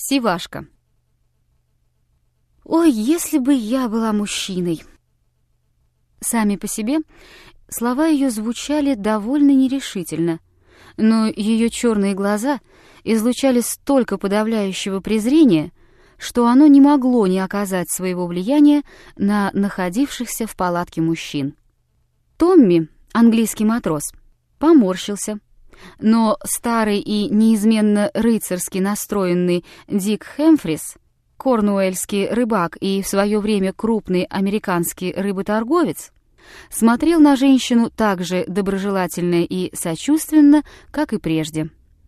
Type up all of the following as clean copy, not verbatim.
Сивашка. Ой, если бы я была мужчиной. Сами по себе слова ее звучали довольно нерешительно, но ее черные глаза излучали столько подавляющего презрения, что оно не могло не оказать своего влияния на находившихся в палатке мужчин. Томми, английский матрос, поморщился, но старый и неизменно рыцарски настроенный Дик Хэмфрис, корнуэльский рыбак и в свое время крупный американский рыботорговец, смотрел на женщину так же доброжелательно и сочувственно, как и прежде.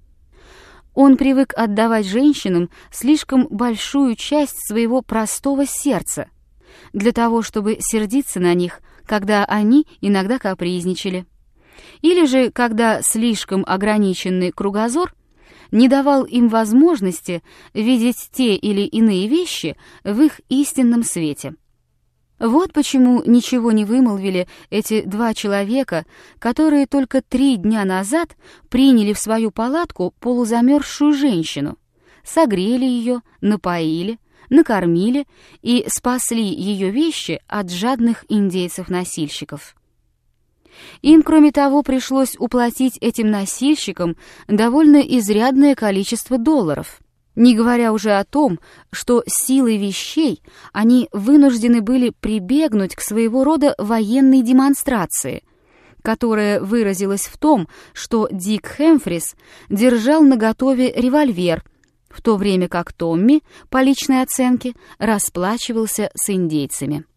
Он привык отдавать женщинам слишком большую часть своего простого сердца для того, чтобы сердиться на них, когда они иногда капризничали, или же когда слишком ограниченный кругозор не давал им возможности видеть те или иные вещи в их истинном свете. Вот почему ничего не вымолвили эти два человека, которые только 3 дня назад приняли в свою палатку полузамерзшую женщину, согрели ее, напоили, накормили и спасли ее вещи от жадных индейцев-носильщиков. Им, кроме того, пришлось уплатить этим носильщикам довольно изрядное количество долларов, не говоря уже о том, что силой вещей они вынуждены были прибегнуть к своего рода военной демонстрации, которая выразилась в том, что Дик Хэмфрис держал наготове револьвер, в то время как Томми, по личной оценке, расплачивался с индейцами.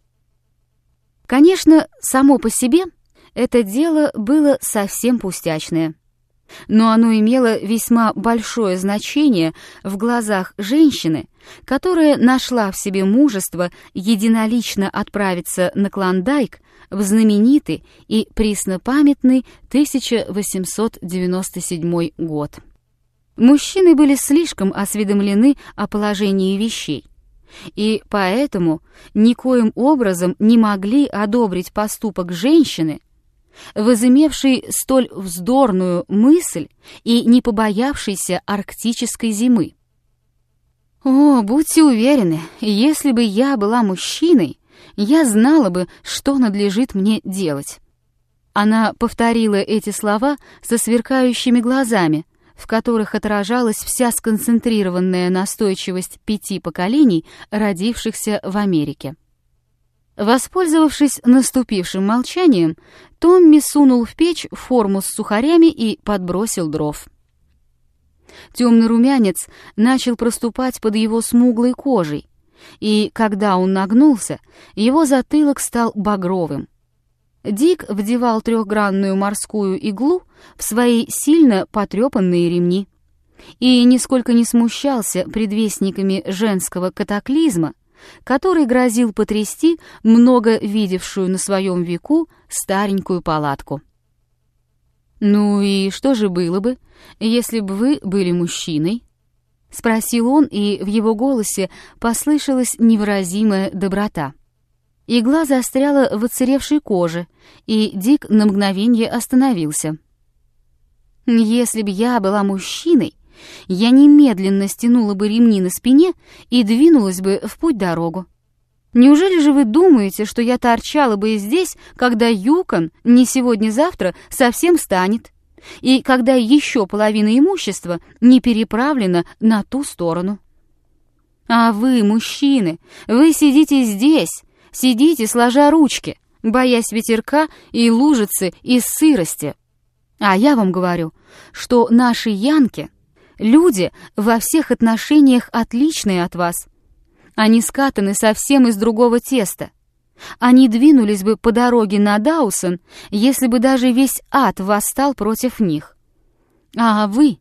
Конечно, само по себе это дело было совсем пустячное, но оно имело весьма большое значение в глазах женщины, которая нашла в себе мужество единолично отправиться на Клондайк в знаменитый и преснопамятный 1897 год. Мужчины были слишком осведомлены о положении вещей, и поэтому никоим образом не могли одобрить поступок женщины, возымевшей столь вздорную мысль и не побоявшейся арктической зимы. О, будьте уверены, если бы я была мужчиной, я знала бы, что надлежит мне делать. Она повторила эти слова со сверкающими глазами, в которых отражалась вся сконцентрированная настойчивость 5 поколений, родившихся в Америке. Воспользовавшись наступившим молчанием, Томми сунул в печь форму с сухарями и подбросил дров. Темный румянец начал проступать под его смуглой кожей, и когда он нагнулся, его затылок стал багровым. Дик вдевал 3-гранную морскую иглу в свои сильно потрепанные ремни и нисколько не смущался предвестниками женского катаклизма, который грозил потрясти много видевшую на своем веку старенькую палатку. «Ну и что же было бы, если бы вы были мужчиной?» — спросил он, и в его голосе послышалась невыразимая доброта. Игла застряла в отсыревшей коже, и Дик на мгновенье остановился. «Если б я была мужчиной, я немедленно стянула бы ремни на спине и двинулась бы в путь-дорогу. Неужели же вы думаете, что я торчала бы здесь, когда Юкон не сегодня-завтра совсем станет, и когда еще половина имущества не переправлена на ту сторону? А вы, мужчины, вы сидите здесь, сидите сложа ручки, боясь ветерка и лужицы из сырости. А я вам говорю, что наши янки — люди во всех отношениях отличные от вас. Они скатаны совсем из другого теста. Они двинулись бы по дороге на Даусон, если бы даже весь ад восстал против них. А вы...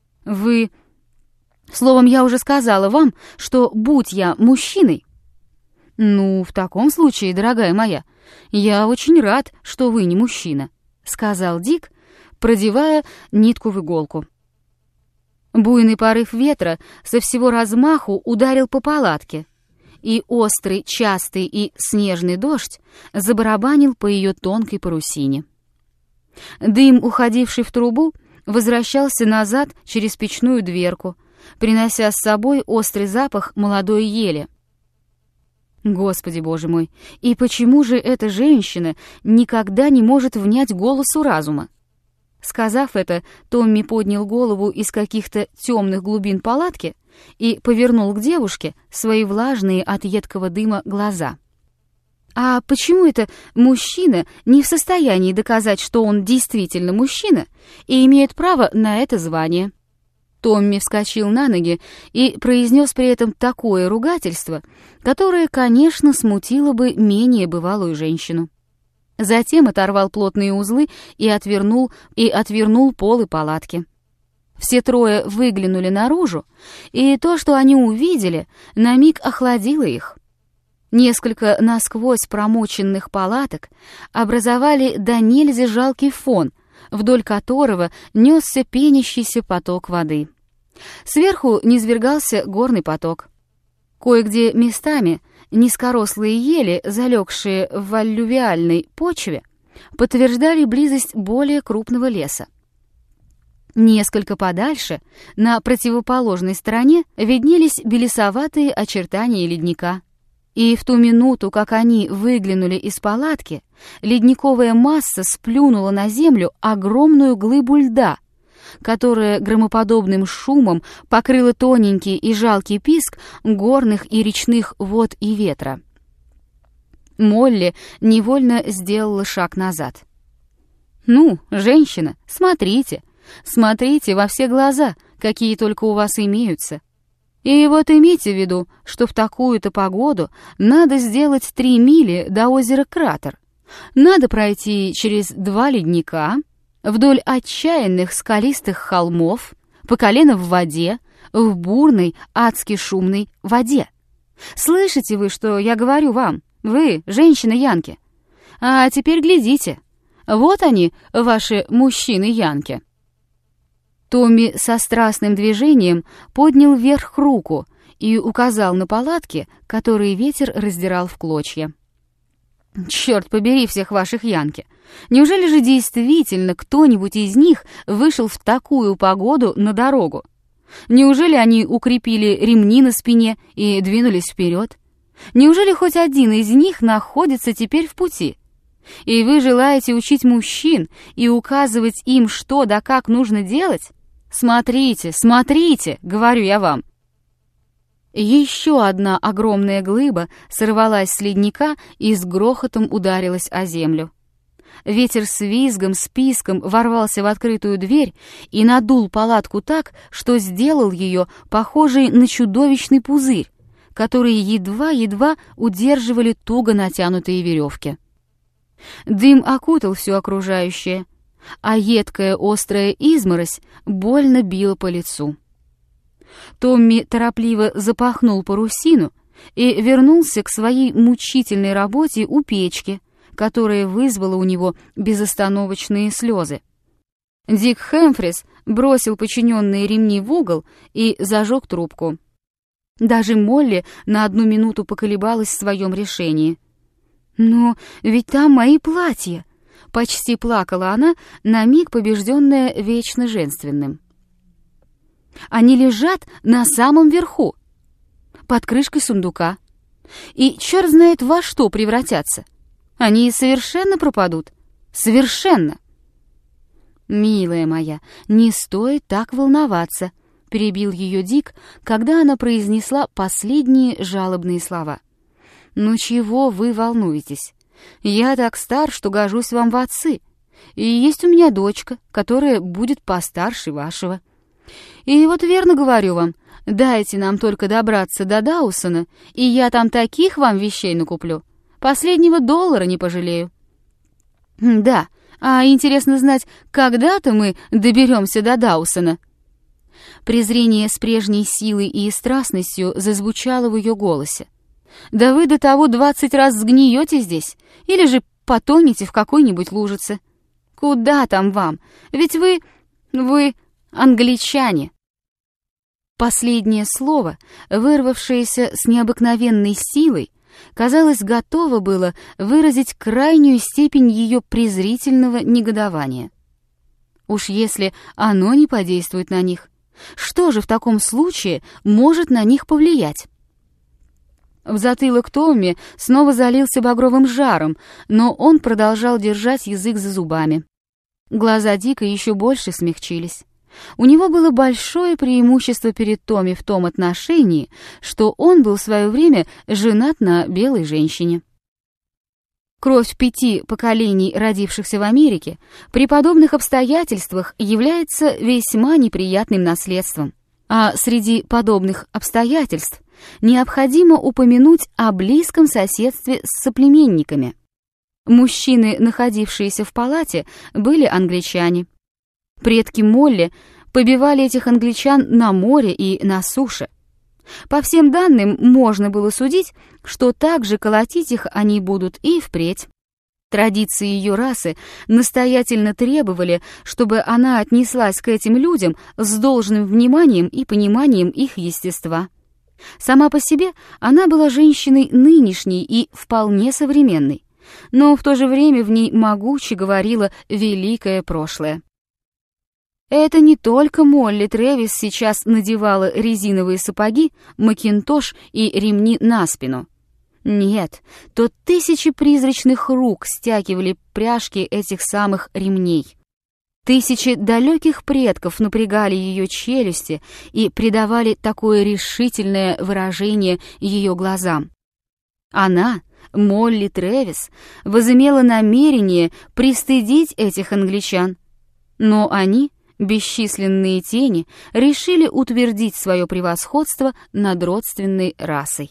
Словом, я уже сказала вам, что будь я мужчиной... Ну, в таком случае, дорогая моя, я очень рад, что вы не мужчина, сказал Дик, продевая нитку в иголку. Буйный порыв ветра со всего размаху ударил по палатке, и острый, частый и снежный дождь забарабанил по ее тонкой парусине. Дым, уходивший в трубу, возвращался назад через печную дверку, принося с собой острый запах молодой ели. Господи Боже мой, и почему же эта женщина никогда не может внять голосу разума? Сказав это, Томми поднял голову из каких-то темных глубин палатки и повернул к девушке свои влажные от едкого дыма глаза. А почему это мужчина не в состоянии доказать, что он действительно мужчина и имеет право на это звание? Томми вскочил на ноги и произнес при этом такое ругательство, которое, конечно, смутило бы менее бывалую женщину. Затем оторвал плотные узлы и отвернул полы палатки. Все трое выглянули наружу, и то, что они увидели, на миг охладило их. Несколько насквозь промоченных палаток образовали до нельзя жалкий фон, вдоль которого несся пенящийся поток воды. Сверху низвергался горный поток. Кое-где местами низкорослые ели, залегшие в аллювиальной почве, подтверждали близость более крупного леса. Несколько подальше, на противоположной стороне, виднелись белесоватые очертания ледника. И в ту минуту, как они выглянули из палатки, ледниковая масса сплюнула на землю огромную глыбу льда, которая громоподобным шумом покрыла тоненький и жалкий писк горных и речных вод и ветра. Молли невольно сделала шаг назад. «Ну, женщина, смотрите, смотрите во все глаза, какие только у вас имеются. И вот имейте в виду, что в такую-то погоду надо сделать 3 мили до озера Кратер. Надо пройти через 2 ледника, вдоль отчаянных скалистых холмов, по колено в воде, в бурной, адски шумной воде. Слышите вы, что я говорю вам, вы, женщины-янки? А теперь глядите, вот они, ваши мужчины-янки». Томми со страстным движением поднял вверх руку и указал на палатки, которые ветер раздирал в клочья. «Черт побери всех ваших янки! Неужели же действительно кто-нибудь из них вышел в такую погоду на дорогу? Неужели они укрепили ремни на спине и двинулись вперед? Неужели хоть один из них находится теперь в пути? И вы желаете учить мужчин и указывать им, что да как нужно делать? Смотрите, смотрите, говорю я вам». Еще одна огромная глыба сорвалась с ледника и с грохотом ударилась о землю. Ветер с визгом, с писком ворвался в открытую дверь и надул палатку так, что сделал ее похожей на чудовищный пузырь, который едва-едва удерживали туго натянутые веревки. Дым окутал все окружающее, а едкая острая изморозь больно била по лицу. Томми торопливо запахнул парусину и вернулся к своей мучительной работе у печки, которая вызвала у него безостановочные слезы. Дик Хэмфрис бросил подчиненные ремни в угол и зажег трубку. Даже Молли на 1 минуту поколебалась в своем решении. «Но ведь там мои платья!» — почти плакала она, на миг побежденная вечно женственным. «Они лежат на самом верху, под крышкой сундука, и черт знает во что превратятся. Они совершенно пропадут. Совершенно!» «Милая моя, не стоит так волноваться», — перебил ее Дик, когда она произнесла последние жалобные слова. «Ну чего вы волнуетесь? Я так стар, что гожусь вам в отцы, и есть у меня дочка, которая будет постарше вашего. И вот верно говорю вам, дайте нам только добраться до Даусона, и я там таких вам вещей накуплю. Последнего $1 не пожалею». «Да, а интересно знать, когда-то мы доберемся до Даусона?» Презрение с прежней силой и страстностью зазвучало в ее голосе. «Да вы до того 20 раз сгниете здесь, или же потонете в какой-нибудь лужице. Куда там вам? Ведь вы англичане». Последнее слово, вырвавшееся с необыкновенной силой, казалось, готово было выразить крайнюю степень ее презрительного негодования. Уж если оно не подействует на них, Что же в таком случае может на них повлиять? В затылок Томми снова залился багровым жаром, но он продолжал держать язык за зубами. Глаза Дика еще больше смягчились. У него было большое преимущество перед Томми в том отношении, что он был в свое время женат на белой женщине. Кровь 5 поколений, родившихся в Америке, при подобных обстоятельствах является весьма неприятным наследством. А среди подобных обстоятельств необходимо упомянуть о близком соседстве с соплеменниками. Мужчины, находившиеся в палате, были англичане. Предки Молли побивали этих англичан на море и на суше. По всем данным, можно было судить, что также колотить их они будут и впредь. Традиции ее расы настоятельно требовали, чтобы она отнеслась к этим людям с должным вниманием и пониманием их естества. Сама по себе она была женщиной нынешней и вполне современной, но в то же время в ней могуче говорило великое прошлое. Это не только Молли Трэвис сейчас надевала резиновые сапоги, макинтош и ремни на спину. Нет, то тысячи призрачных рук стягивали пряжки этих самых ремней. Тысячи далеких предков напрягали ее челюсти и придавали такое решительное выражение ее глазам. Она, Молли Трэвис, возымела намерение пристыдить этих англичан, но они, бесчисленные тени, решили утвердить свое превосходство над родственной расой.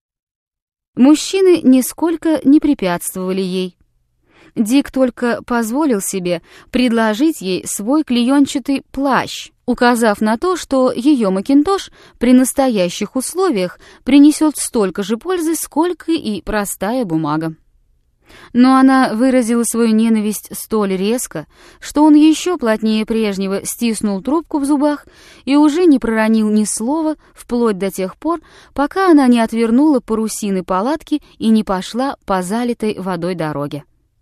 Мужчины нисколько не препятствовали ей. Дик только позволил себе предложить ей свой клеенчатый плащ, указав на то, что ее макинтош при настоящих условиях принесет столько же пользы, сколько и простая бумага. Но она выразила свою ненависть столь резко, что он еще плотнее прежнего стиснул трубку в зубах и уже не проронил ни слова вплоть до тех пор, пока она не отвернула парусины палатки и не пошла по залитой водой дороге.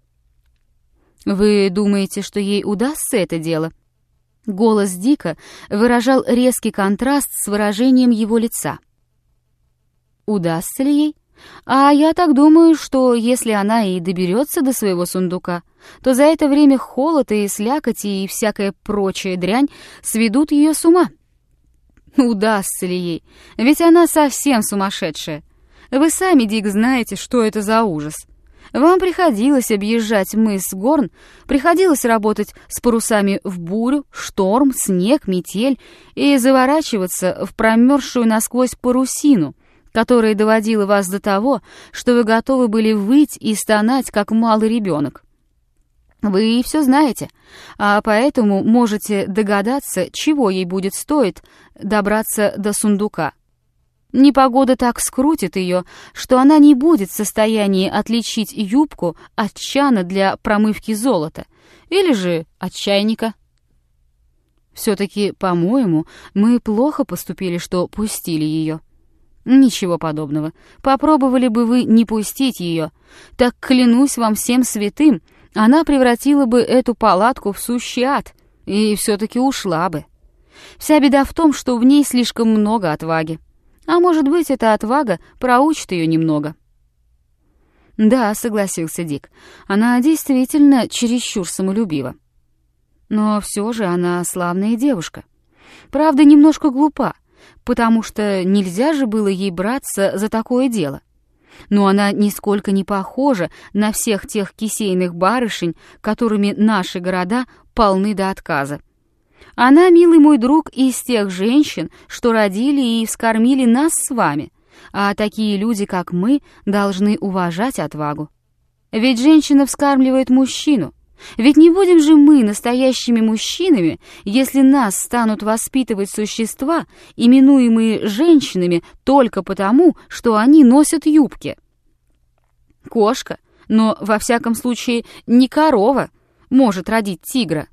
«Вы думаете, что ей удастся это дело?» Голос Дика выражал резкий контраст с выражением его лица. «Удастся ли ей? А я так думаю, что если она и доберется до своего сундука, то за это время холод и слякоть и всякая прочая дрянь сведут ее с ума. Удастся ли ей? Ведь она совсем сумасшедшая. Вы сами, Дик, знаете, что это за ужас. Вам приходилось объезжать мыс Горн, приходилось работать с парусами в бурю, шторм, снег, метель и заворачиваться в промерзшую насквозь парусину, которая доводила вас до того, что вы готовы были выть и стонать, как малый ребенок. Вы все знаете, а поэтому можете догадаться, чего ей будет стоить добраться до сундука. Непогода так скрутит ее, что она не будет в состоянии отличить юбку от чана для промывки золота или же от чайника. Все-таки, по-моему, мы плохо поступили, что пустили ее. Ничего подобного. Попробовали бы вы не пустить ее, так клянусь вам всем святым, она превратила бы эту палатку в сущий ад и все-таки ушла бы. Вся беда в том, что в ней слишком много отваги. А может быть, эта отвага проучит ее немного. Да, согласился Дик, она действительно чересчур самолюбива. Но все же она славная девушка. Правда, немножко глупа, потому что нельзя же было ей браться за такое дело. Но она нисколько не похожа на всех тех кисейных барышень, которыми наши города полны до отказа. Она, милый мой друг, из тех женщин, что родили и вскормили нас с вами, а такие люди, как мы, должны уважать отвагу. Ведь женщина вскармливает мужчину. Ведь не будем же мы настоящими мужчинами, если нас станут воспитывать существа, именуемые женщинами только потому, что они носят юбки. Кошка, но во всяком случае не корова, может родить тигра.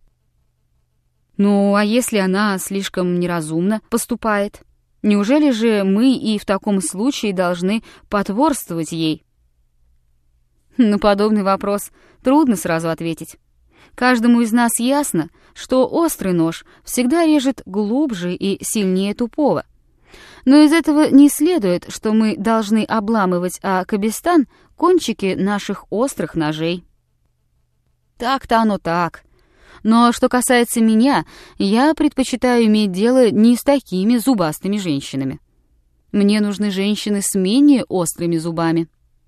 Ну, а если она слишком неразумно поступает? Неужели же мы и в таком случае должны потворствовать ей? На подобный вопрос трудно сразу ответить. Каждому из нас ясно, что острый нож всегда режет глубже и сильнее тупого. Но из этого не следует, что мы должны обламывать о кабестан кончики наших острых ножей. Так-то оно так. Но что касается меня, я предпочитаю иметь дело не с такими зубастыми женщинами. Мне нужны женщины с менее острыми зубами.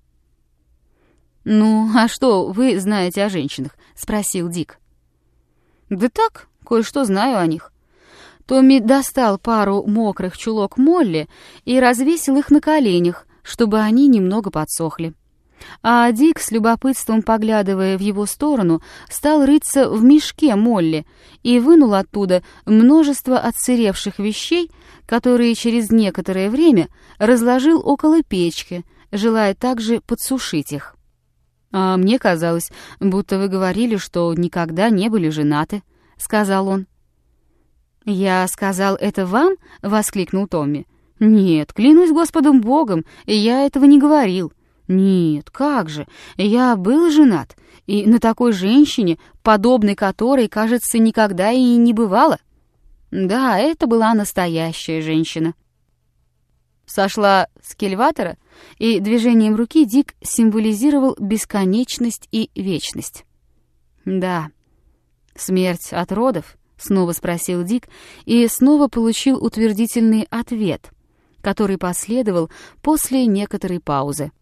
«Ну, а что вы знаете о женщинах?» — спросил Дик. «Да так, кое-что знаю о них». Томми достал пару мокрых чулок Молли и развесил их на коленях, чтобы они немного подсохли. А Дик, с любопытством поглядывая в его сторону, стал рыться в мешке Молли и вынул оттуда множество отсыревших вещей, которые через некоторое время разложил около печки, желая также подсушить их. «А мне казалось, будто вы говорили, что никогда не были женаты», — сказал он. «Я сказал это вам?» — воскликнул Томми. «Нет, клянусь Господом Богом, я этого не говорил. Нет, как же, я был женат, и на такой женщине, подобной которой, кажется, никогда и не бывало. Да, это была настоящая женщина». Сошла с кильватера, и движением руки Дик символизировал бесконечность и вечность. «Да, смерть от родов?» — снова спросил Дик и снова получил утвердительный ответ, который последовал после некоторой паузы.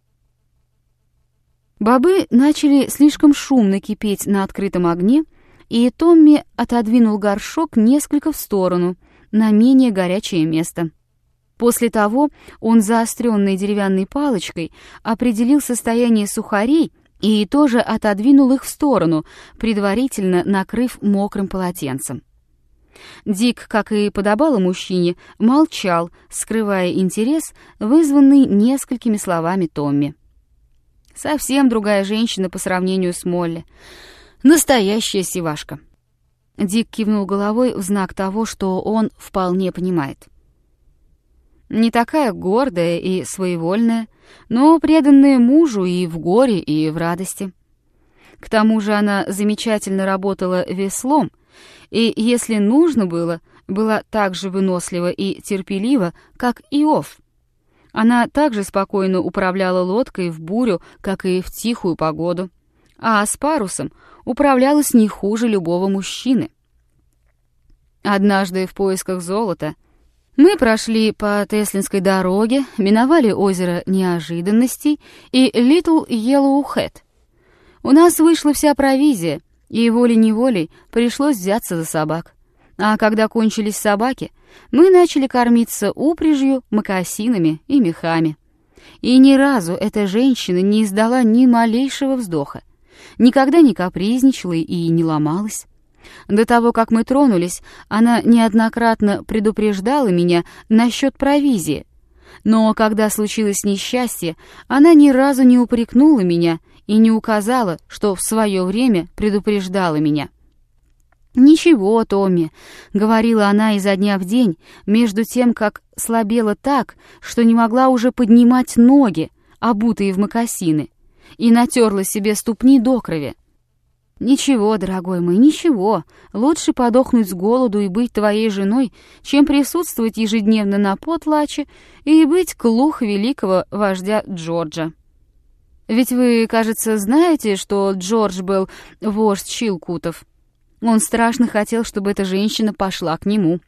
Бобы начали слишком шумно кипеть на открытом огне, и Томми отодвинул горшок несколько в сторону, на менее горячее место. После того он заостренной деревянной палочкой определил состояние сухарей и тоже отодвинул их в сторону, предварительно накрыв мокрым полотенцем. Дик, как и подобало мужчине, молчал, скрывая интерес, вызванный несколькими словами Томми. Совсем другая женщина по сравнению с Молли. Настоящая сивашка. Дик кивнул головой в знак того, что он вполне понимает. Не такая гордая и своевольная, но преданная мужу и в горе, и в радости. К тому же она замечательно работала веслом, и, если нужно было, была так же вынослива и терпелива, как Иов. Она также спокойно управляла лодкой в бурю, как и в тихую погоду, а с парусом управлялась не хуже любого мужчины. Однажды в поисках золота мы прошли по Теслинской дороге, миновали озеро Неожиданностей и Литл Йеллоухэт. У нас вышла вся провизия, и волей-неволей пришлось взяться за собак. А когда кончились собаки, мы начали кормиться упряжью, мокасинами и мехами. И ни разу эта женщина не издала ни малейшего вздоха, никогда не капризничала и не ломалась. До того, как мы тронулись, она неоднократно предупреждала меня насчет провизии, но когда случилось несчастье, она ни разу не упрекнула меня и не указала, что в свое время предупреждала меня. «Ничего, Томми», — говорила она изо дня в день, между тем, как слабела так, что не могла уже поднимать ноги, обутые в мокасины, и натерла себе ступни до крови. «Ничего, дорогой мой, ничего. Лучше подохнуть с голоду и быть твоей женой, чем присутствовать ежедневно на потлаче и быть клух великого вождя Джорджа. Ведь вы, кажется, знаете, что Джордж был вождь Чилкутов. Он страшно хотел, чтобы эта женщина пошла к нему».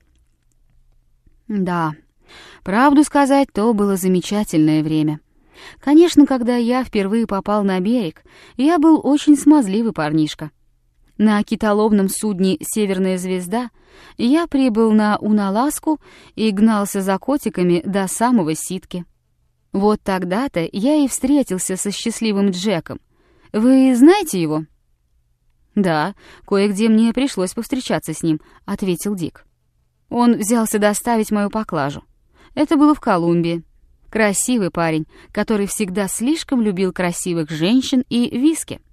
Да, правду сказать, то было замечательное время. Конечно, когда я впервые попал на берег, я был очень смазливый парнишка. На китоловном судне «Северная звезда» я прибыл на Уналаску и гнался за котиками до самого Ситки. Вот тогда-то я и встретился со счастливым Джеком. Вы знаете его? «Да, кое-где мне пришлось повстречаться с ним», — ответил Дик. Он взялся доставить мою поклажу. Это было в Колумбии. Красивый парень, который всегда слишком любил красивых женщин и виски.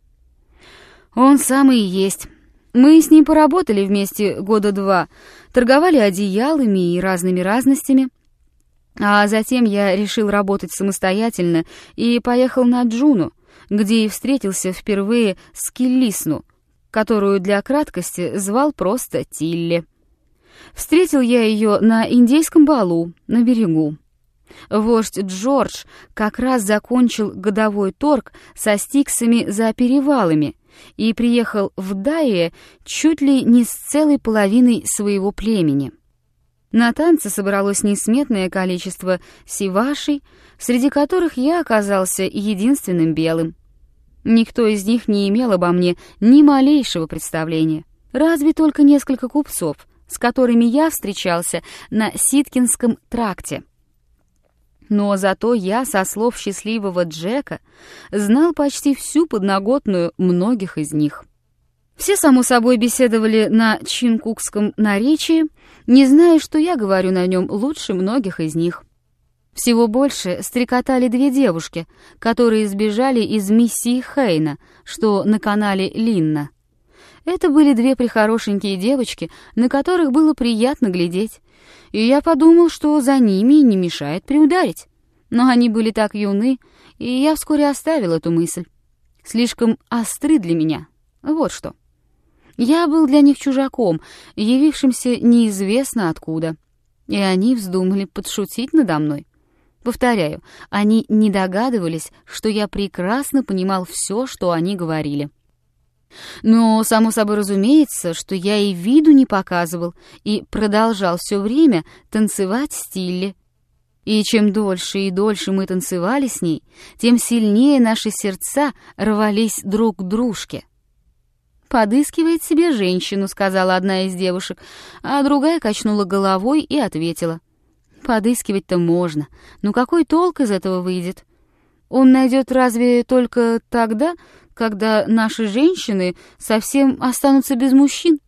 Он самый и есть. Мы с ним поработали вместе года 2, торговали одеялами и разными разностями. А затем я решил работать самостоятельно и поехал на Джуну, где и встретился впервые с Киллисну, которую для краткости звал просто Тилли. Встретил я ее на индейском балу на берегу. Вождь Джордж как раз закончил годовой торг со стиксами за перевалами и приехал в Дайе чуть ли не с целой половиной своего племени. На танцы собралось несметное количество сивашей, среди которых я оказался единственным белым. Никто из них не имел обо мне ни малейшего представления, разве только несколько купцов, с которыми я встречался на Ситкинском тракте. Но зато я, со слов счастливого Джека, знал почти всю подноготную многих из них. Все, само собой, беседовали на чинкукском наречии, не зная, что я говорю на нем лучше многих из них. Всего больше стрекотали две девушки, которые сбежали из миссии Хейна, что на канале Линна. Это были две прехорошенькие девочки, на которых было приятно глядеть, и я подумал, что за ними не мешает приударить. Но они были так юны, и я вскоре оставил эту мысль. Слишком остры для меня. Вот что. Я был для них чужаком, явившимся неизвестно откуда, и они вздумали подшутить надо мной. Повторяю, они не догадывались, что я прекрасно понимал все, что они говорили. Но, само собой разумеется, что я и виду не показывал и продолжал все время танцевать с Тилли. И чем дольше и дольше мы танцевали с ней, тем сильнее наши сердца рвались друг к дружке. «Подыскивает себе женщину», — сказала одна из девушек, а другая качнула головой и ответила: «Подыскивать-то можно, но какой толк из этого выйдет? Он найдет разве только тогда, когда наши женщины совсем останутся без мужчин?»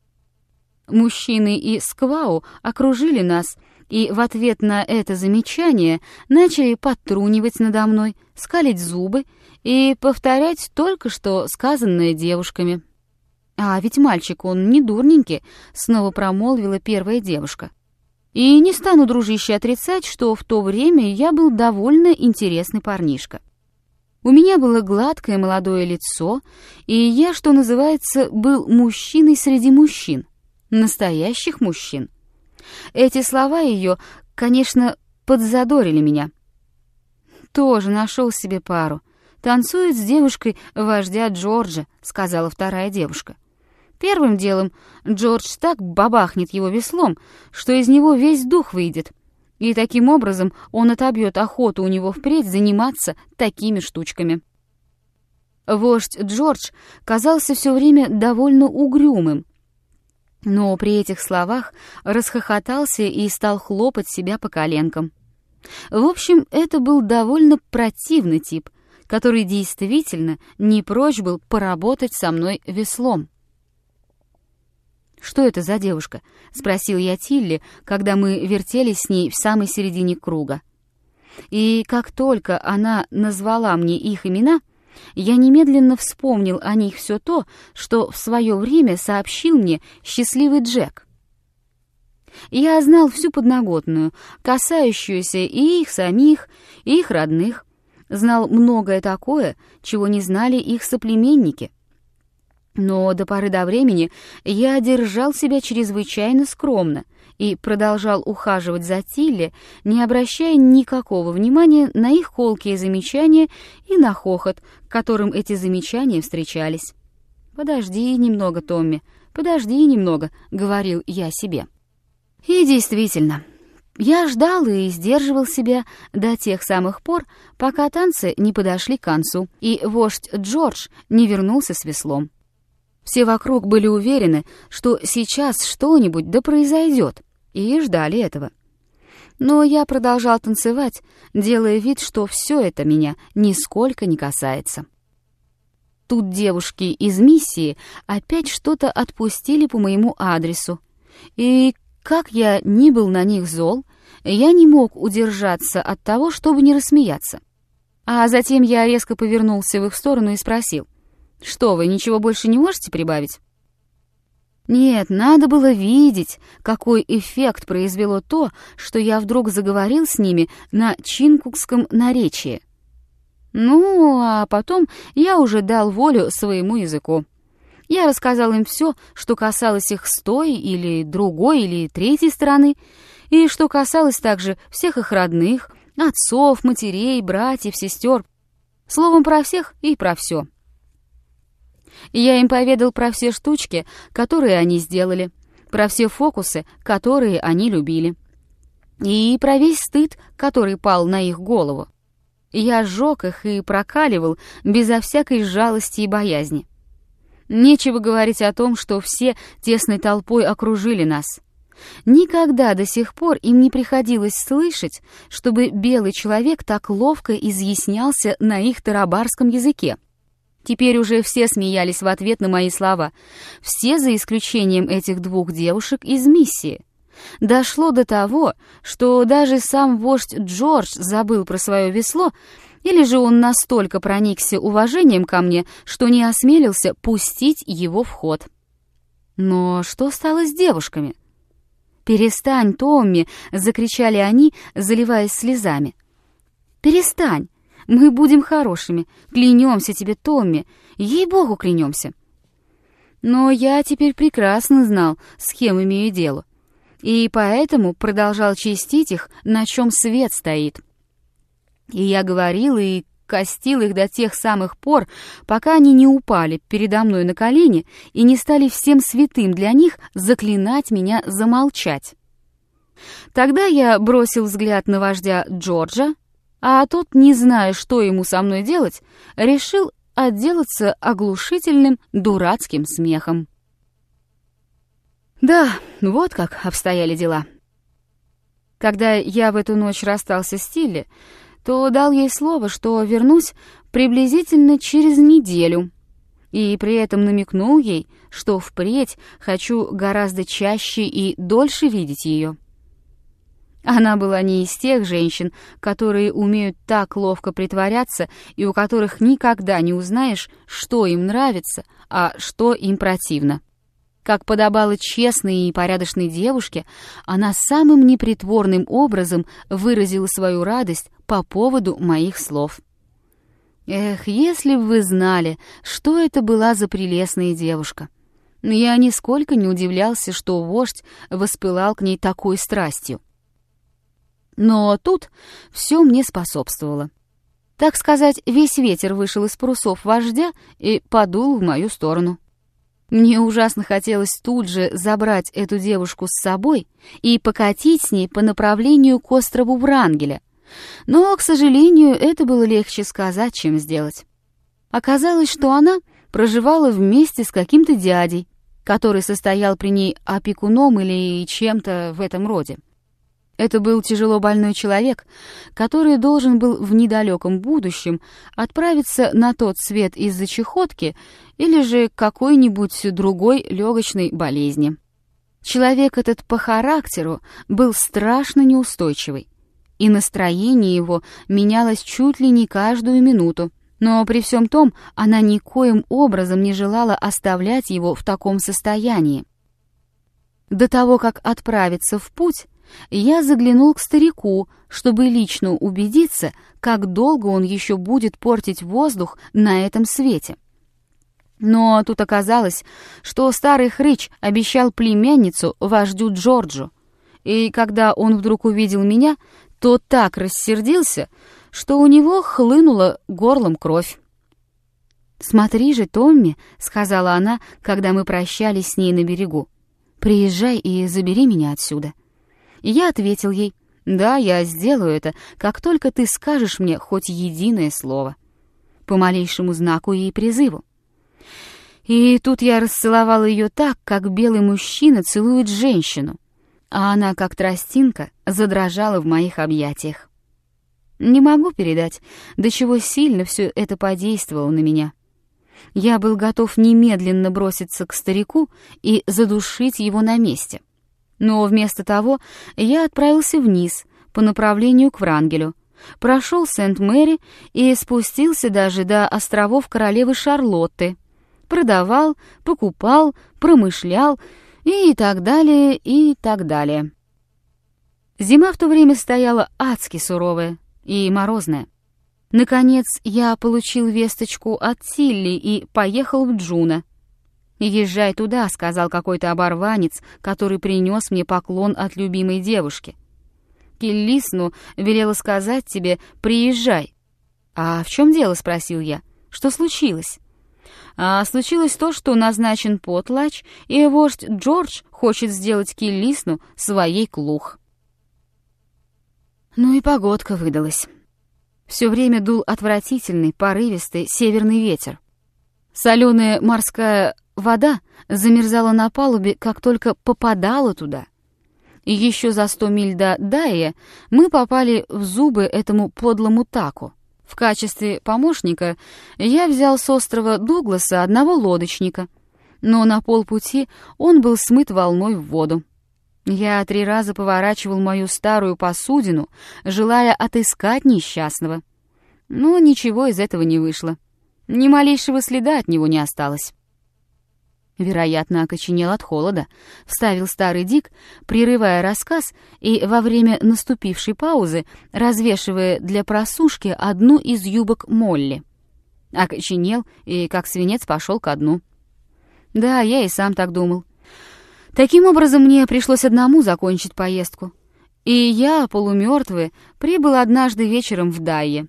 Мужчины и сквау окружили нас, и в ответ на это замечание начали подтрунивать надо мной, скалить зубы и повторять только что сказанное девушками. «А ведь мальчик, он не дурненький», — снова промолвила первая девушка. «И не стану, дружище, отрицать, что в то время я был довольно интересный парнишка. У меня было гладкое молодое лицо, и я, что называется, был мужчиной среди мужчин, настоящих мужчин». Эти слова ее, конечно, подзадорили меня. «Тоже нашел себе пару. Танцует с девушкой вождя Джорджа», — сказала вторая девушка. «Первым делом Джордж так бабахнет его веслом, что из него весь дух выйдет, и таким образом он отобьет охоту у него впредь заниматься такими штучками». Вождь Джордж казался все время довольно угрюмым, но при этих словах расхохотался и стал хлопать себя по коленкам. В общем, это был довольно противный тип, который действительно не прочь был поработать со мной веслом. «Что это за девушка?» — спросил я Тилли, когда мы вертелись с ней в самой середине круга. И как только она назвала мне их имена, я немедленно вспомнил о них все то, что в свое время сообщил мне счастливый Джек. Я знал всю подноготную, касающуюся и их самих, и их родных, знал многое такое, чего не знали их соплеменники. Но до поры до времени я держал себя чрезвычайно скромно и продолжал ухаживать за Тилли, не обращая никакого внимания на их колкие замечания и на хохот, которым эти замечания встречались. «Подожди немного, Томми, подожди немного», — говорил я себе. И действительно, я ждал и сдерживал себя до тех самых пор, пока танцы не подошли к концу, и вождь Джордж не вернулся с веслом. Все вокруг были уверены, что сейчас что-нибудь да произойдет, и ждали этого. Но я продолжал танцевать, делая вид, что все это меня нисколько не касается. Тут девушки из миссии опять что-то отпустили по моему адресу, и, как я ни был на них зол, я не мог удержаться от того, чтобы не рассмеяться. А затем я резко повернулся в их сторону и спросил: «Что, вы ничего больше не можете прибавить?» Нет, надо было видеть, какой эффект произвело то, что я вдруг заговорил с ними на чинкукском наречии. Ну, а потом я уже дал волю своему языку. Я рассказал им все, что касалось их с той или другой или третьей стороны, и что касалось также всех их родных, отцов, матерей, братьев, сестер, словом, про всех и про все. Я им поведал про все штучки, которые они сделали, про все фокусы, которые они любили, и про весь стыд, который пал на их голову. Я сжег их и прокаливал безо всякой жалости и боязни. Нечего говорить о том, что все тесной толпой окружили нас. Никогда до сих пор им не приходилось слышать, чтобы белый человек так ловко изъяснялся на их тарабарском языке. Теперь уже все смеялись в ответ на мои слова, все за исключением этих двух девушек из миссии. Дошло до того, что даже сам вождь Джордж забыл про свое весло, или же он настолько проникся уважением ко мне, что не осмелился пустить его в ход. Но что стало с девушками? «Перестань, Томми!» — закричали они, заливаясь слезами. «Перестань! Мы будем хорошими! Клянемся тебе, Томми! Ей-богу, клянемся!» Но я теперь прекрасно знал, с кем имею дело, и поэтому продолжал честить их, на чем свет стоит. И я говорил и костил их до тех самых пор, пока они не упали передо мной на колени и не стали всем святым для них заклинать меня замолчать. Тогда я бросил взгляд на вождя Джорджа, а тот, не зная, что ему со мной делать, решил отделаться оглушительным дурацким смехом. Да, вот как обстояли дела. Когда я в эту ночь расстался с Тилли, то дал ей слово, что вернусь приблизительно через неделю, и при этом намекнул ей, что впредь хочу гораздо чаще и дольше видеть ее. Она была не из тех женщин, которые умеют так ловко притворяться и у которых никогда не узнаешь, что им нравится, а что им противно. Как подобало честной и порядочной девушке, она самым непритворным образом выразила свою радость по поводу моих слов. Эх, если бы вы знали, что это была за прелестная девушка. Я нисколько не удивлялся, что вождь воспылал к ней такой страстью. Но тут все мне способствовало. Так сказать, весь ветер вышел из парусов вождя и подул в мою сторону. Мне ужасно хотелось тут же забрать эту девушку с собой и покатить с ней по направлению к острову Врангеля. Но, к сожалению, это было легче сказать, чем сделать. Оказалось, что она проживала вместе с каким-то дядей, который состоял при ней опекуном или чем-то в этом роде. Это был тяжело больной человек, который должен был в недалеком будущем отправиться на тот свет из-за чахотки или же какой-нибудь другой легочной болезни. Человек этот по характеру был страшно неустойчивый, и настроение его менялось чуть ли не каждую минуту, но при всем том она никоим образом не желала оставлять его в таком состоянии. До того, как отправиться в путь, я заглянул к старику, чтобы лично убедиться, как долго он еще будет портить воздух на этом свете. Но тут оказалось, что старый хрыч обещал племянницу вождю Джорджу, и когда он вдруг увидел меня, то так рассердился, что у него хлынула горлом кровь. «Смотри же, Томми», — сказала она, когда мы прощались с ней на берегу, — «приезжай и забери меня отсюда». И я ответил ей: «Да, я сделаю это, как только ты скажешь мне хоть единое слово», по малейшему знаку и призыву. И тут я расцеловал ее так, как белый мужчина целует женщину, а она, как тростинка, задрожала в моих объятиях. Не могу передать, до чего сильно все это подействовало на меня. Я был готов немедленно броситься к старику и задушить его на месте. Но вместо того я отправился вниз по направлению к Врангелю, прошел Сент-Мэри и спустился даже до островов королевы Шарлотты, продавал, покупал, промышлял и так далее, и так далее. Зима в то время стояла адски суровая и морозная. Наконец я получил весточку от Тилли и поехал в Джуна. «Езжай туда», — сказал какой-то оборванец, который принес мне поклон от любимой девушки. «Киллисну велела сказать тебе, приезжай». «А в чем дело?» — спросил я. «Что случилось?» «А случилось то, что назначен потлач, и вождь Джордж хочет сделать Киллисну своей клух». Ну и погодка выдалась. Все время дул отвратительный, порывистый северный ветер. Соленая морская вода замерзала на палубе, как только попадала туда. И еще за 100 миль до Дайя мы попали в зубы этому подлому таку. В качестве помощника я взял с острова Дугласа одного лодочника, но на полпути он был смыт волной в воду. Я 3 раза поворачивал мою старую посудину, желая отыскать несчастного. Но ничего из этого не вышло. Ни малейшего следа от него не осталось. «Вероятно, окоченел от холода», — вставил старый Дик, прерывая рассказ и во время наступившей паузы развешивая для просушки одну из юбок Молли. Окоченел и, как свинец, пошел ко дну. Да, я и сам так думал. Таким образом, мне пришлось одному закончить поездку. И я, полумертвый, прибыл однажды вечером в Дайе.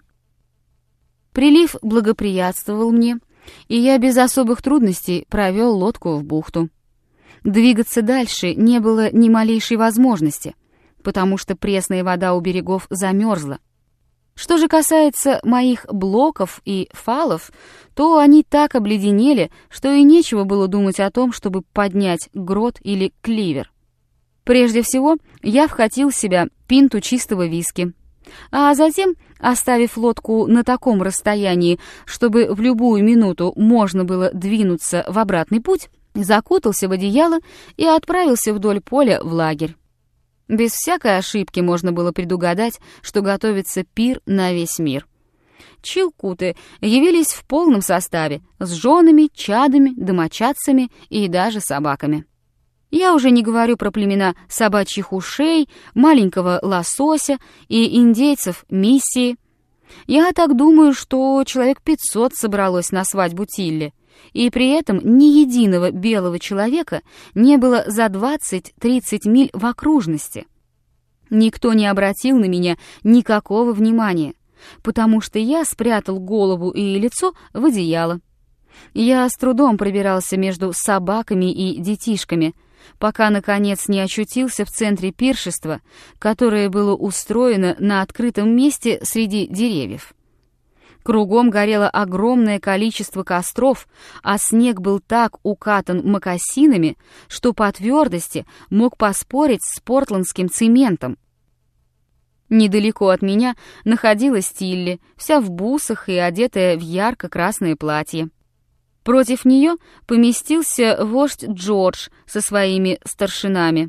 Прилив благоприятствовал мне, и я без особых трудностей провел лодку в бухту. Двигаться дальше не было ни малейшей возможности, потому что пресная вода у берегов замерзла. Что же касается моих блоков и фалов, то они так обледенели, что и нечего было думать о том, чтобы поднять грот или кливер. Прежде всего, я вкатил в себя пинту чистого виски, а затем, оставив лодку на таком расстоянии, чтобы в любую минуту можно было двинуться в обратный путь, закутался в одеяло и отправился вдоль поля в лагерь. Без всякой ошибки можно было предугадать, что готовится пир на весь мир. Чилкуты явились в полном составе, с женами, чадами, домочадцами и даже собаками. Я уже не говорю про племена собачьих ушей, маленького лосося и индейцев миссии. Я так думаю, что человек 500 собралось на свадьбу Тилли, и при этом ни единого белого человека не было за 20-30 миль в окружности. Никто не обратил на меня никакого внимания, потому что я спрятал голову и лицо в одеяло. Я с трудом пробирался между собаками и детишками, пока, наконец, не очутился в центре пиршества, которое было устроено на открытом месте среди деревьев. Кругом горело огромное количество костров, а снег был так укатан мокасинами, что по твердости мог поспорить с портландским цементом. Недалеко от меня находилась Тилли, вся в бусах и одетая в ярко-красное платье. Против нее поместился вождь Джордж со своими старшинами.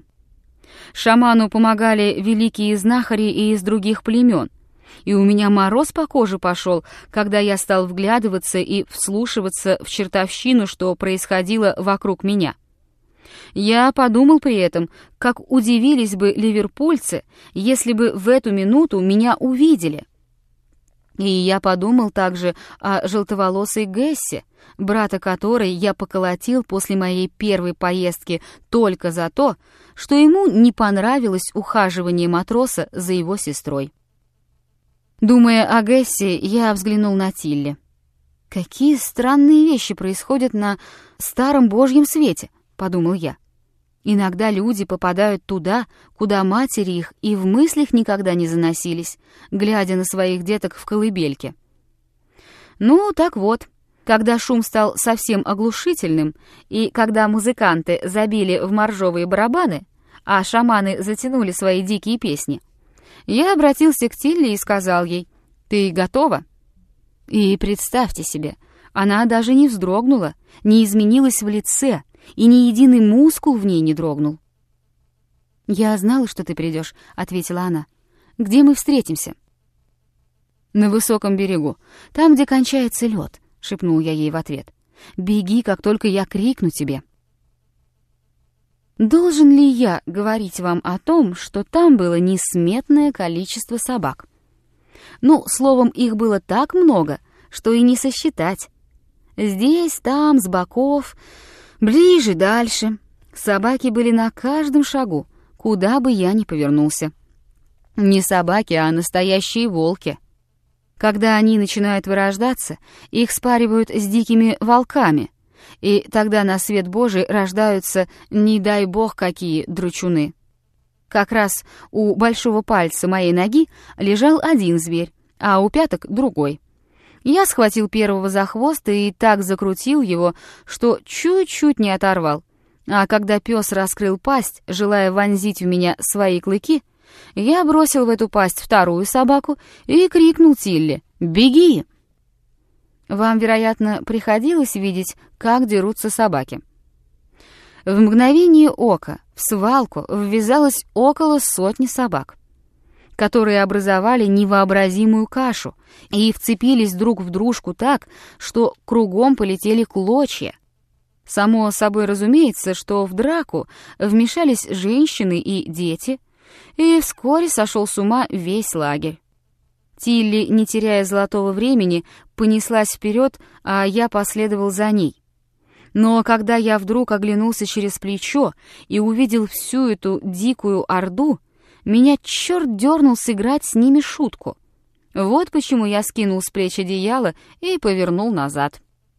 Шаману помогали великие знахари и из других племен, и у меня мороз по коже пошел, когда я стал вглядываться и вслушиваться в чертовщину, что происходило вокруг меня. Я подумал при этом, как удивились бы ливерпульцы, если бы в эту минуту меня увидели. И я подумал также о желтоволосой Гессе, брата которой я поколотил после моей первой поездки только за то, что ему не понравилось ухаживание матроса за его сестрой. Думая о Гессе, я взглянул на Тилли. «Какие странные вещи происходят на старом божьем свете», — подумал я. «Иногда люди попадают туда, куда матери их и в мыслях никогда не заносились, глядя на своих деток в колыбельке». Ну, так вот, когда шум стал совсем оглушительным, и когда музыканты забили в моржовые барабаны, а шаманы затянули свои дикие песни, я обратился к Тилли и сказал ей: «Ты готова?» И представьте себе, она даже не вздрогнула, не изменилась в лице, и ни единый мускул в ней не дрогнул. «Я знала, что ты придешь», — ответила она. «Где мы встретимся?» «На высоком берегу, там, где кончается лед», — шепнул я ей в ответ. «Беги, как только я крикну тебе». Должен ли я говорить вам о том, что там было несметное количество собак? Ну, словом, их было так много, что и не сосчитать. Здесь, там, с боков, Ближе, дальше. Собаки были на каждом шагу, куда бы я ни повернулся. Не собаки, а настоящие волки. Когда они начинают вырождаться, их спаривают с дикими волками, и тогда на свет Божий рождаются, не дай бог, какие дручуны. Как раз у большого пальца моей ноги лежал один зверь, а у пяток другой. Я схватил первого за хвост и так закрутил его, что чуть-чуть не оторвал. А когда пес раскрыл пасть, желая вонзить в меня свои клыки, я бросил в эту пасть вторую собаку и крикнул Тилли: «Беги!». Вам, вероятно, приходилось видеть, как дерутся собаки. В мгновение ока в свалку ввязалось около 100 собак, которые образовали невообразимую кашу и вцепились друг в дружку так, что кругом полетели клочья. Само собой разумеется, что в драку вмешались женщины и дети, и вскоре сошел с ума весь лагерь. Тилли, не теряя золотого времени, понеслась вперед, а я последовал за ней. Но когда я вдруг оглянулся через плечо и увидел всю эту дикую орду, меня черт дернул сыграть с ними шутку. Вот почему я скинул с плеч одеяло и повернул назад.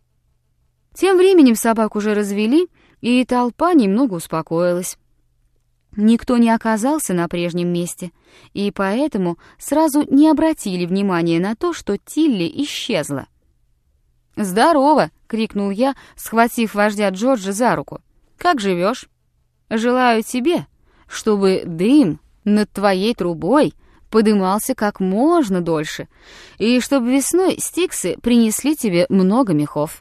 Тем временем собак уже развели, и толпа немного успокоилась. Никто не оказался на прежнем месте, и поэтому сразу не обратили внимания на то, что Тилли исчезла. «Здорово!» — крикнул я, схватив вождя Джорджа за руку. «Как живешь? Желаю тебе, чтобы дым над твоей трубой подымался как можно дольше, и чтобы весной стиксы принесли тебе много мехов».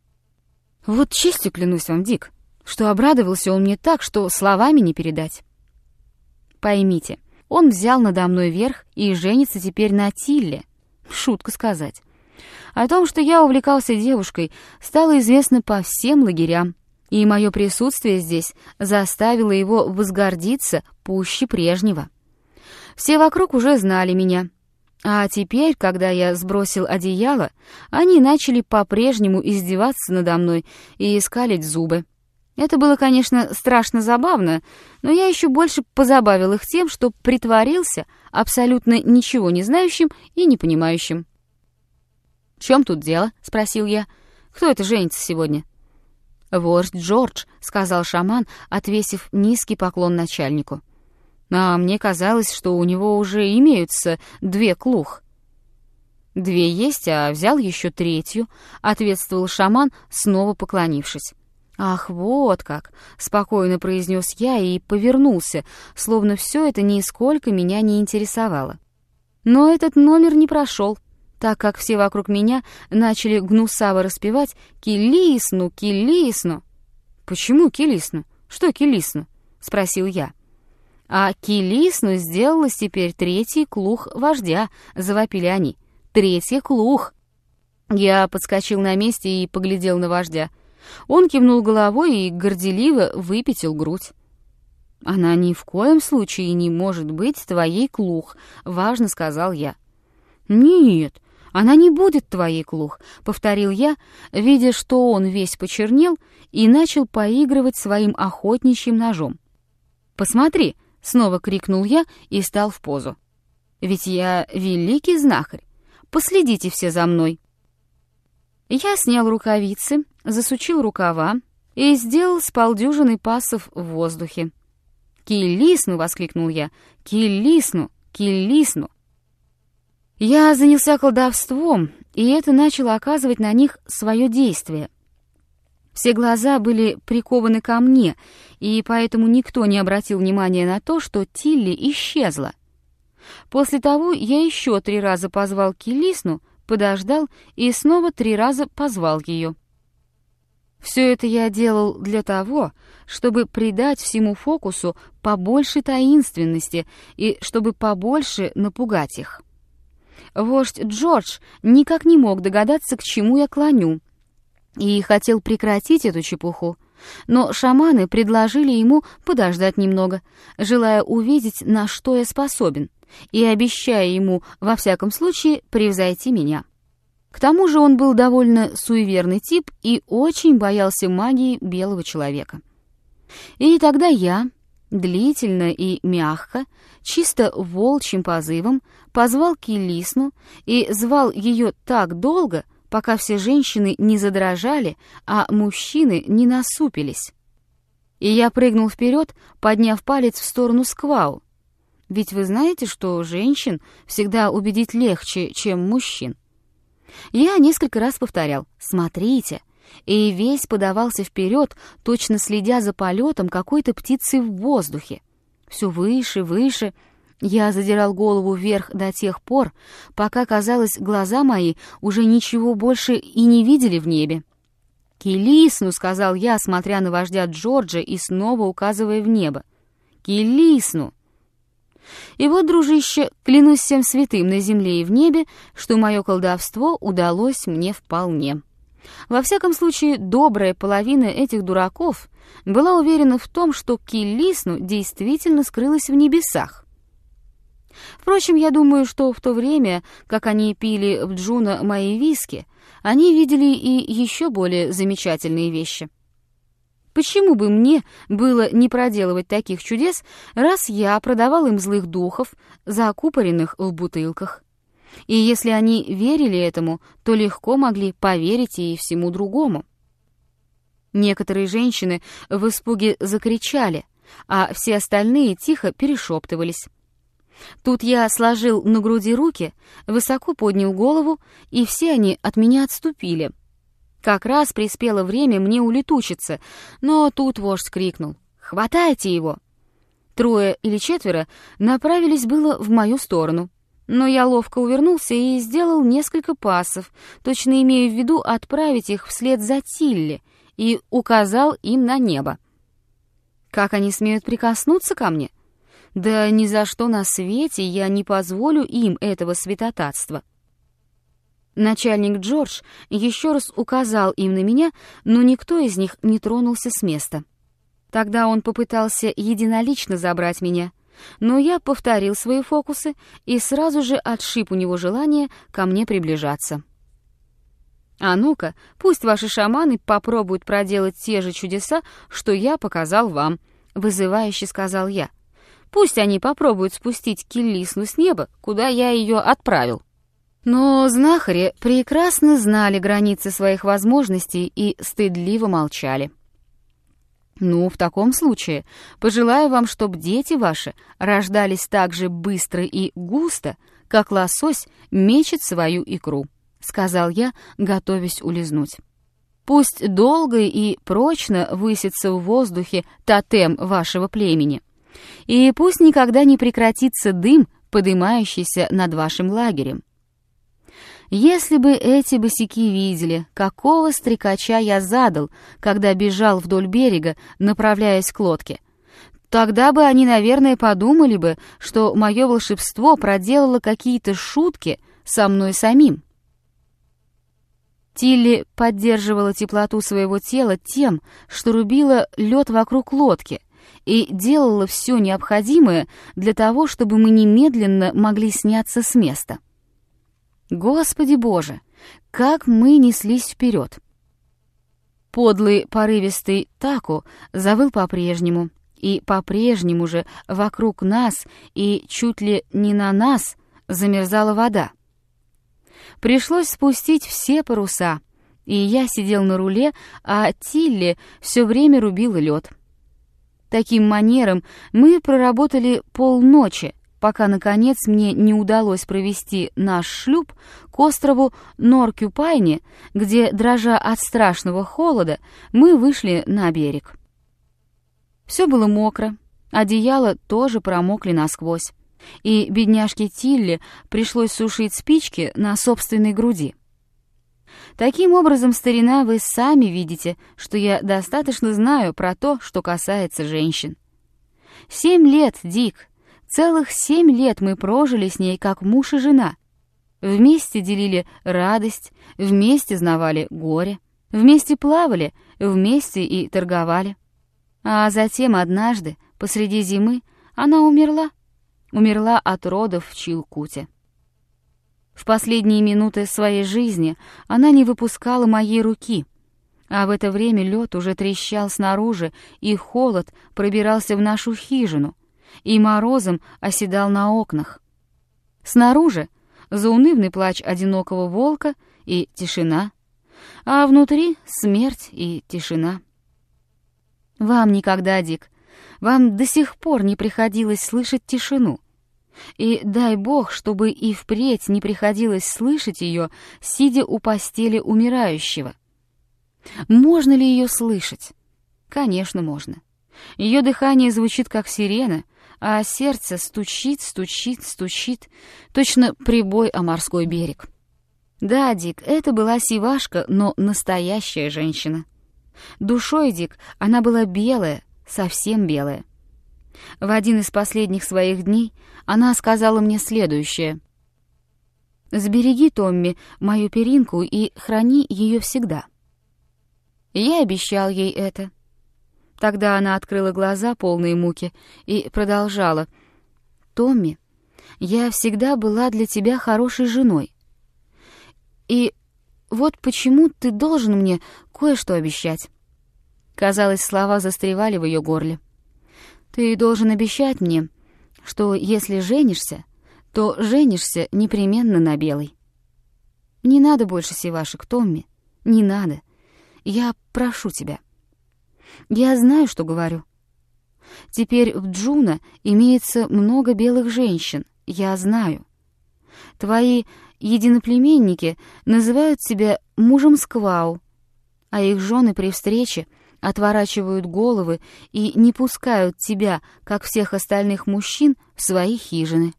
Вот честью клянусь вам, Дик, что обрадовался он мне так, что словами не передать. Поймите, он взял надо мной верх и женится теперь на Тилле. Шутка сказать. О том, что я увлекался девушкой, стало известно по всем лагерям, и мое присутствие здесь заставило его возгордиться пуще прежнего. Все вокруг уже знали меня. А теперь, когда я сбросил одеяло, они начали по-прежнему издеваться надо мной и скалить зубы. Это было, конечно, страшно забавно, но я еще больше позабавил их тем, что притворился абсолютно ничего не знающим и не понимающим. «В чем тут дело?» — спросил я. «Кто это женится сегодня?» «Вождь Джордж», — сказал шаман, отвесив низкий поклон начальнику. «А мне казалось, что у него уже имеются 2 клух». «2 есть, а взял еще 3», — ответствовал шаман, снова поклонившись. «Ах, вот как!» — спокойно произнес я и повернулся, словно все это нисколько меня не интересовало. Но этот номер не прошел, так как все вокруг меня начали гнусаво распевать «Килисну, килисну». «Почему килисну? Что килисну?» — спросил я. «А килисну сделалась теперь 3-й клух вождя», — завопили они. «3-й клух». Я подскочил на месте и поглядел на вождя. Он кивнул головой и горделиво выпятил грудь. «Она ни в коем случае не может быть твоей клух», — важно сказал я. «Нет, она не будет твоей клух», — повторил я, видя, что он весь почернел и начал поигрывать своим охотничьим ножом. «Посмотри», — снова крикнул я и стал в позу. «Ведь я великий знахарь. Последите все за мной». Я снял рукавицы, засучил рукава и сделал с 50 пассов в воздухе. «Килисну!» — воскликнул я. «Килисну! Килисну!» Я занялся колдовством, и это начало оказывать на них свое действие. Все глаза были прикованы ко мне, и поэтому никто не обратил внимания на то, что Тилли исчезла. После того я еще 3 раза позвал Килисну, подождал и снова 3 раза позвал ее. Все это я делал для того, чтобы придать всему фокусу побольше таинственности и чтобы побольше напугать их. Вождь Джордж никак не мог догадаться, к чему я клоню, и хотел прекратить эту чепуху, но шаманы предложили ему подождать немного, желая увидеть, на что я способен, и обещая ему, во всяком случае, превзойти меня. К тому же он был довольно суеверный тип и очень боялся магии белого человека. И тогда я, длительно и мягко, чисто волчьим позывом, позвал Килисну и звал ее так долго, пока все женщины не задрожали, а мужчины не насупились. И я прыгнул вперед, подняв палец в сторону Сквау. Ведь вы знаете, что женщин всегда убедить легче, чем мужчин. Я несколько раз повторял «смотрите», и весь подавался вперед, точно следя за полетом какой-то птицы в воздухе. Все выше, выше. Я задирал голову вверх до тех пор, пока, казалось, глаза мои уже ничего больше и не видели в небе. «Килисну», — сказал я, смотря на вождя Джорджа и снова указывая в небо. «Килисну». И вот, дружище, клянусь всем святым на земле и в небе, что мое колдовство удалось мне вполне. Во всяком случае, добрая половина этих дураков была уверена в том, что Килисну действительно скрылась в небесах. Впрочем, я думаю, что в то время, как они пили в Джуна мои виски, они видели и еще более замечательные вещи. Почему бы мне было не проделывать таких чудес, раз я продавал им злых духов, закупоренных в бутылках? И если они верили этому, то легко могли поверить и всему другому. Некоторые женщины в испуге закричали, а все остальные тихо перешептывались. Тут я сложил на груди руки, высоко поднял голову, и все они от меня отступили. Как раз приспело время мне улетучиться, но тут вождь крикнул: «Хватайте его!» 3 или 4 направились было в мою сторону, но я ловко увернулся и сделал несколько пассов, точно имея в виду отправить их вслед за Тилли, и указал им на небо. Как они смеют прикоснуться ко мне? Да ни за что на свете я не позволю им этого святотатства. Начальник Джордж еще раз указал им на меня, но никто из них не тронулся с места. Тогда он попытался единолично забрать меня, но я повторил свои фокусы и сразу же отшиб у него желание ко мне приближаться. «А ну-ка, пусть ваши шаманы попробуют проделать те же чудеса, что я показал вам», — вызывающе сказал я. «Пусть они попробуют спустить Килисну с неба, куда я ее отправил». Но знахари прекрасно знали границы своих возможностей и стыдливо молчали. «Ну, в таком случае, пожелаю вам, чтобы дети ваши рождались так же быстро и густо, как лосось мечет свою икру», — сказал я, готовясь улизнуть. «Пусть долго и прочно высится в воздухе тотем вашего племени, и пусть никогда не прекратится дым, подымающийся над вашим лагерем. Если бы эти босяки видели, какого стрекача я задал, когда бежал вдоль берега, направляясь к лодке, тогда бы они, наверное, подумали бы, что мое волшебство проделало какие-то шутки со мной самим». Тилли поддерживала теплоту своего тела тем, что рубила лед вокруг лодки и делала все необходимое для того, чтобы мы немедленно могли сняться с места. Господи Боже, как мы неслись вперед! Подлый порывистый Таку завыл по-прежнему, и по-прежнему же вокруг нас и чуть ли не на нас замерзала вода. Пришлось спустить все паруса, и я сидел на руле, а Тилли все время рубила лед. Таким манером мы проработали полночи, пока, наконец, мне не удалось провести наш шлюп к острову Норкюпайне, где, дрожа от страшного холода, мы вышли на берег. Все было мокро, одеяла тоже промокли насквозь, и бедняжке Тилли пришлось сушить спички на собственной груди. Таким образом, старина, вы сами видите, что я достаточно знаю про то, что касается женщин. 7 лет, Дик, целых 7 лет мы прожили с ней как муж и жена. Вместе делили радость, вместе знавали горе, вместе плавали, вместе и торговали. А затем однажды, посреди зимы, она умерла от родов в Чилкуте. В последние минуты своей жизни она не выпускала моей руки, а в это время лед уже трещал снаружи, и холод пробирался в нашу хижину, и морозом оседал на окнах. Снаружи заунывный плач одинокого волка и тишина, а внутри смерть и тишина. Вам никогда, Дик, вам до сих пор не приходилось слышать тишину. И дай Бог, чтобы и впредь не приходилось слышать ее, сидя у постели умирающего. Можно ли ее слышать? Конечно, можно. Ее дыхание звучит, как сирена, а сердце стучит, стучит, стучит, точно прибой о морской берег. Да, Дик, это была сивашка, но настоящая женщина. Душой, Дик, она была белая, совсем белая. В один из последних своих дней она сказала мне следующее: «Сбереги, Томми, мою перинку и храни ее всегда». Я обещал ей это. Тогда она открыла глаза, полные муки, и продолжала: «Томми, я всегда была для тебя хорошей женой. И вот почему ты должен мне кое-что обещать». Казалось, слова застревали в ее горле. «Ты должен обещать мне, что если женишься, то женишься непременно на белой. Не надо больше сивашек, Томми, не надо. Я прошу тебя. Я знаю, что говорю. Теперь в Джуно имеется много белых женщин, я знаю. Твои единоплеменники называют тебя мужем Сквау, а их жены при встрече отворачивают головы и не пускают тебя, как всех остальных мужчин, в свои хижины.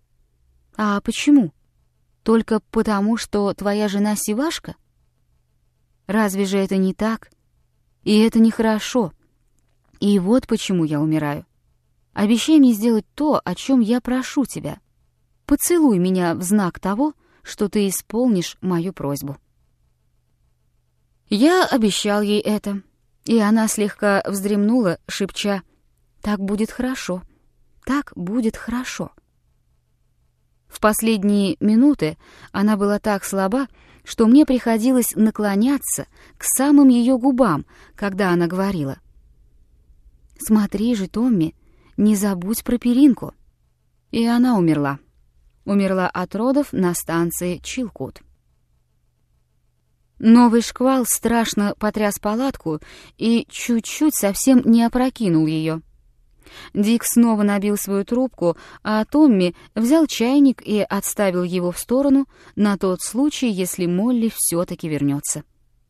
А почему? Только потому, что твоя жена сивашка? Разве же это не так? И это нехорошо. И вот почему я умираю. Обещай мне сделать то, о чем я прошу тебя. Поцелуй меня в знак того, что ты исполнишь мою просьбу». Я обещал ей это, и она слегка вздремнула, шепча: «Так будет хорошо, так будет хорошо». В последние минуты она была так слаба, что мне приходилось наклоняться к самым ее губам, когда она говорила: «Смотри же, Томми, не забудь про перинку». И она умерла. Умерла от родов на станции Чилкут. Новый шквал страшно потряс палатку и чуть-чуть совсем не опрокинул ее. Дик снова набил свою трубку, а Томми взял чайник и отставил его в сторону на тот случай, если Молли все-таки вернется.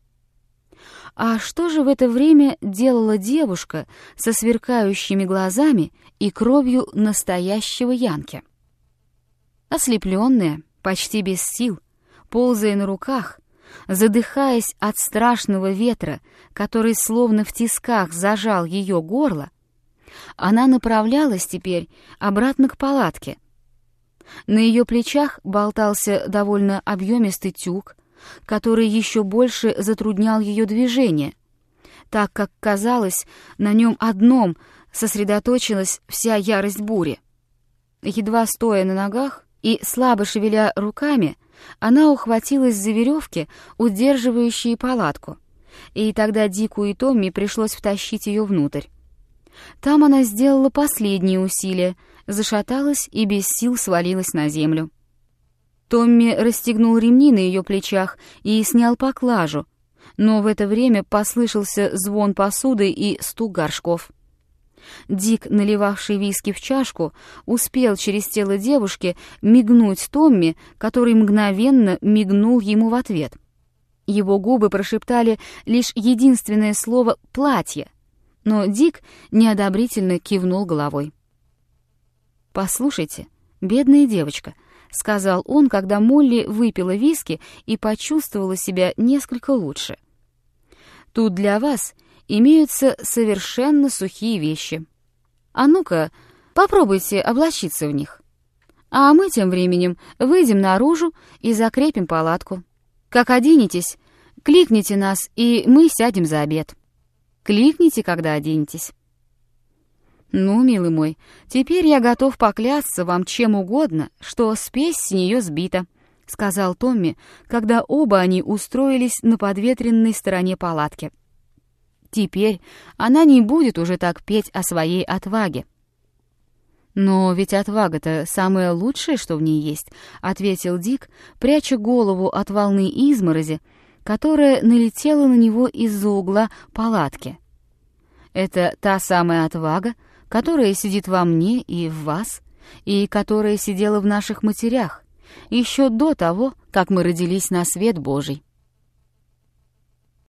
А что же в это время делала девушка со сверкающими глазами и кровью настоящего янки? Ослепленная, почти без сил, ползая на руках, задыхаясь от страшного ветра, который словно в тисках зажал ее горло, она направлялась теперь обратно к палатке. На ее плечах болтался довольно объемистый тюк, который еще больше затруднял ее движение, так как, казалось, на нем одном сосредоточилась вся ярость бури. Едва стоя на ногах и слабо шевеля руками, она ухватилась за веревки, удерживающие палатку, и тогда Дику и Томми пришлось втащить ее внутрь. Там она сделала последние усилия, зашаталась и без сил свалилась на землю. Томми расстегнул ремни на ее плечах и снял поклажу, но в это время послышался звон посуды и стук горшков. Дик, наливавший виски в чашку, успел через тело девушки мигнуть Томми, который мгновенно мигнул ему в ответ. Его губы прошептали лишь единственное слово «платье», но Дик неодобрительно кивнул головой. «Послушайте, бедная девочка», — сказал он, когда Молли выпила виски и почувствовала себя несколько лучше. «Тут для вас имеются совершенно сухие вещи. А ну-ка, попробуйте облачиться в них. А мы тем временем выйдем наружу и закрепим палатку. Как оденетесь, кликните нас, и мы сядем за обед. Кликните, когда оденетесь». «Ну, милый мой, теперь я готов поклясться вам чем угодно, что спесь с нее сбита», — сказал Томми, когда оба они устроились на подветренной стороне палатки. «Теперь она не будет уже так петь о своей отваге». «Но ведь отвага-то самое лучшее, что в ней есть», — ответил Дик, пряча голову от волны изморози, которая налетела на него из-за угла палатки. «Это та самая отвага, которая сидит во мне и в вас, и которая сидела в наших матерях, еще до того, как мы родились на свет Божий.